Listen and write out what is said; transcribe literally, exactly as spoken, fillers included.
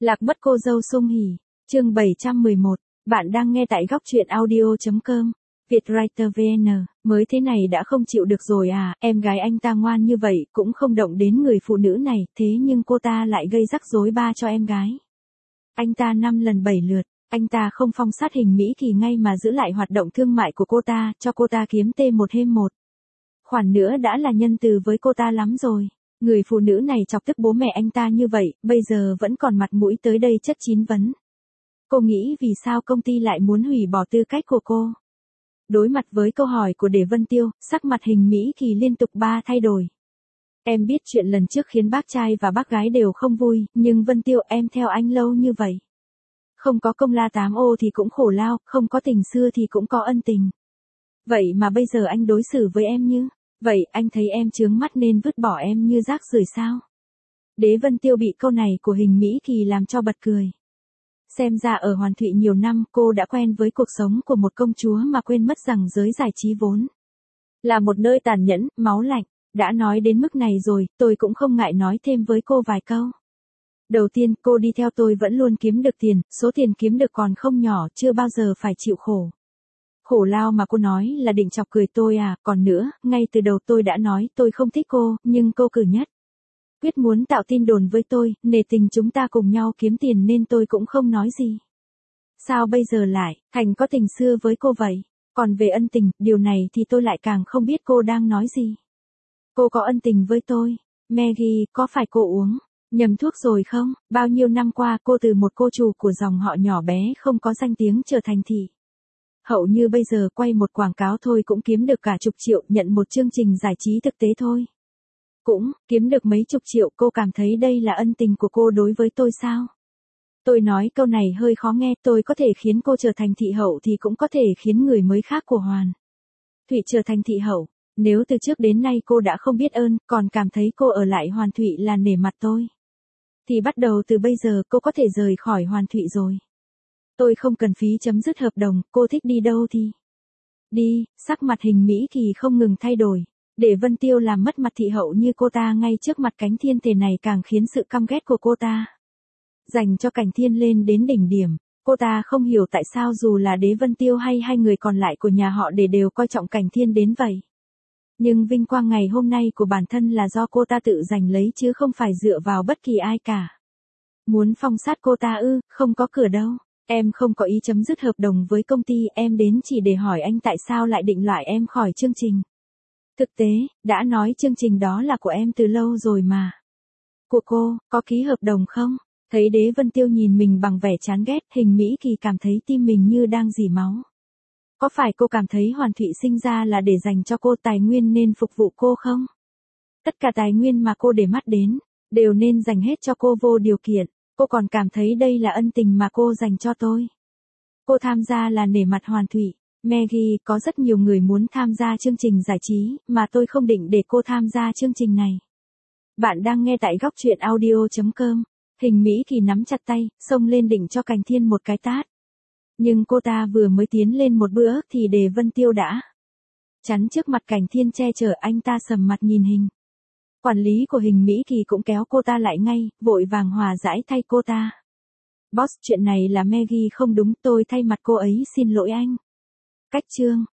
Lạc mất cô dâu sung hỉ, chương bảy trăm mười một, bạn đang nghe tại góc truyện audio.com, Vietwriter vê en, mới thế này đã không chịu được rồi à, em gái anh ta ngoan như vậy cũng không động đến người phụ nữ này, thế nhưng cô ta lại gây rắc rối ba cho em gái. Anh ta năm lần bảy lượt, anh ta không phong sát hình Mỹ Kỳ ngay mà giữ lại hoạt động thương mại của cô ta, cho cô ta kiếm tê một thêm một. Khoản nữa đã là nhân từ với cô ta lắm rồi. Người phụ nữ này chọc tức bố mẹ anh ta như vậy, bây giờ vẫn còn mặt mũi tới đây chất chín vấn. Cô nghĩ vì sao công ty lại muốn hủy bỏ tư cách của cô? Đối mặt với câu hỏi của Đề Vân Tiêu, sắc mặt hình Mỹ Kỳ liên tục ba thay đổi. Em biết chuyện lần trước khiến bác trai và bác gái đều không vui, nhưng Vân Tiêu em theo anh lâu như vậy. Không có công la tám ô thì cũng khổ lao, không có tình xưa thì cũng có ân tình. Vậy mà bây giờ anh đối xử với em như... Vậy anh thấy em chướng mắt nên vứt bỏ em như rác rưởi sao? Đế Vân Tiêu bị câu này của hình Mỹ Kỳ làm cho bật cười. Xem ra ở Hoàn Thụy nhiều năm cô đã quen với cuộc sống của một công chúa mà quên mất rằng giới giải trí vốn là một nơi tàn nhẫn, máu lạnh. Đã nói đến mức này rồi, tôi cũng không ngại nói thêm với cô vài câu. Đầu tiên, cô đi theo tôi vẫn luôn kiếm được tiền, số tiền kiếm được còn không nhỏ, chưa bao giờ phải chịu khổ. Khổ lao mà cô nói là định chọc cười tôi à, còn nữa, ngay từ đầu tôi đã nói tôi không thích cô, nhưng cô cử nhất quyết muốn tạo tin đồn với tôi, nể tình chúng ta cùng nhau kiếm tiền nên tôi cũng không nói gì. Sao bây giờ lại, thành có tình xưa với cô vậy? Còn về ân tình, điều này thì tôi lại càng không biết cô đang nói gì. Cô có ân tình với tôi. Maggie, có phải cô uống nhầm thuốc rồi không? Bao nhiêu năm qua cô từ một cô chủ của dòng họ nhỏ bé không có danh tiếng trở thành thị hậu như bây giờ, quay một quảng cáo thôi cũng kiếm được cả chục triệu, nhận một chương trình giải trí thực tế thôi cũng kiếm được mấy chục triệu. Cô cảm thấy đây là ân tình của cô đối với tôi sao? Tôi nói câu này hơi khó nghe, tôi có thể khiến cô trở thành thị hậu thì cũng có thể khiến người mới khác của Hoàn Thụy trở thành thị hậu. Nếu từ trước đến nay cô đã không biết ơn, còn cảm thấy cô ở lại Hoàn Thụy là nể mặt tôi, thì bắt đầu từ bây giờ cô có thể rời khỏi Hoàn Thụy rồi. Tôi không cần phí chấm dứt hợp đồng, cô thích đi đâu thì đi. Sắc mặt hình Mỹ Kỳ không ngừng thay đổi. Để Vân Tiêu làm mất mặt thị hậu như cô ta ngay trước mặt Cảnh Thiên thể này càng khiến sự căm ghét của cô ta dành cho Cảnh Thiên lên đến đỉnh điểm. Cô ta không hiểu tại sao dù là Đế Vân Tiêu hay hai người còn lại của nhà họ Để đều coi trọng Cảnh Thiên đến vậy. Nhưng vinh quang ngày hôm nay của bản thân là do cô ta tự giành lấy chứ không phải dựa vào bất kỳ ai cả. Muốn phong sát cô ta ư? Không có cửa đâu. Em không có ý chấm dứt hợp đồng với công ty, em đến chỉ để hỏi anh tại sao lại định loại em khỏi chương trình. Thực tế, đã nói chương trình đó là của em từ lâu rồi mà. Của cô, có ký hợp đồng không? Thấy Đế Vân Tiêu nhìn mình bằng vẻ chán ghét, hình Mỹ Kỳ cảm thấy tim mình như đang rỉ máu. Có phải cô cảm thấy Hoàn Thụy sinh ra là để dành cho cô tài nguyên nên phục vụ cô không? Tất cả tài nguyên mà cô để mắt đến, đều nên dành hết cho cô vô điều kiện. Cô còn cảm thấy đây là ân tình mà cô dành cho tôi. Cô tham gia là nể mặt Hoàn Thụy. Maggie, có rất nhiều người muốn tham gia chương trình giải trí, mà tôi không định để cô tham gia chương trình này. Bạn đang nghe tại góc truyện audio.com. Hình Mỹ Kỳ nắm chặt tay, xông lên định cho Cảnh Thiên một cái tát. Nhưng cô ta vừa mới tiến lên một bữa thì Đề Vân Tiêu đã chắn trước mặt Cảnh Thiên che chở. Anh ta sầm mặt nhìn hình quản lý của hình Mỹ Kỳ cũng kéo cô ta lại ngay, vội vàng hòa giải thay cô ta. Boss, chuyện này là Maggie không đúng, tôi thay mặt cô ấy xin lỗi anh. Cách chương